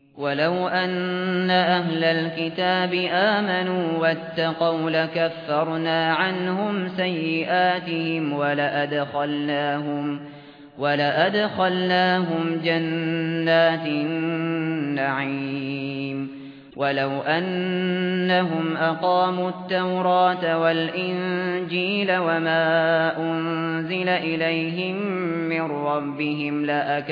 ولو أن أهل الكتاب آمنوا واتقوا لكفرنا عنهم سيئاتهم ولأدخلناهم جنات النعيم ولو أنهم أقاموا التوراة والإنجيل وما أنزل إليهم من ربهم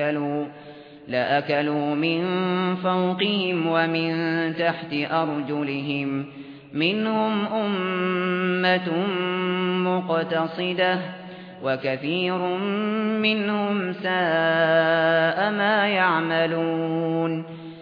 لأكلوا من فوقهم ومن تحت أرجلهم منهم أمة مقتصدة وكثير منهم ساء ما يعملون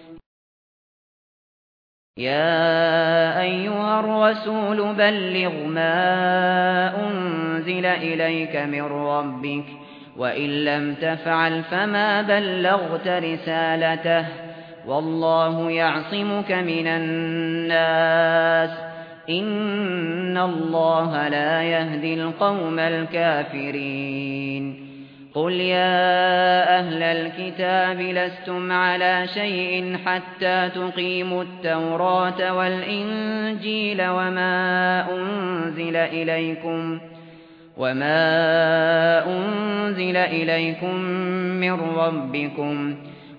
يا أيها الرسول بلغ ما أنزل إليك من ربك وإن لم تفعل فما بلغت رسالته والله يعصمك من الناس إن الله لا يهدي القوم الكافرين قل يا أهل الكتاب لستم على شيء حتى تقيموا التوراة والإنجيل وما أنزل إليكم من ربكم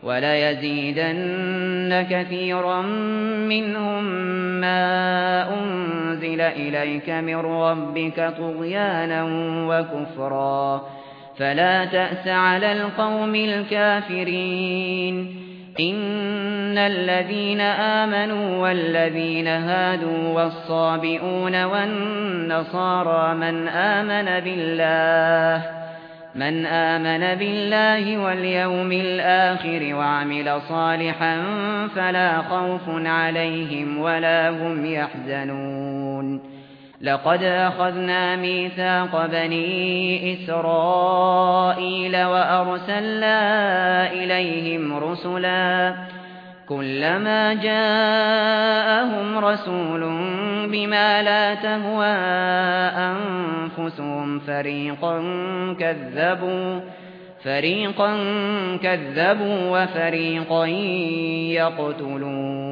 وليزيدن كثيرا منهم ما أنزل إليك من ربك طغيانا وكفرا فلا تأس على القوم الكافرين إن الذين آمنوا والذين هادوا والصابئون والنصارى من آمن بالله واليوم الآخر وعمل صالحا فلا خوف عليهم ولا هم يحزنون لقد أخذنا ميثاق بني إسرائيل وأرسلنا إليهم رسلا كلما جاءهم رسول بما لا تهوى أنفسهم فريقا كذبوا وفريقا يقتلون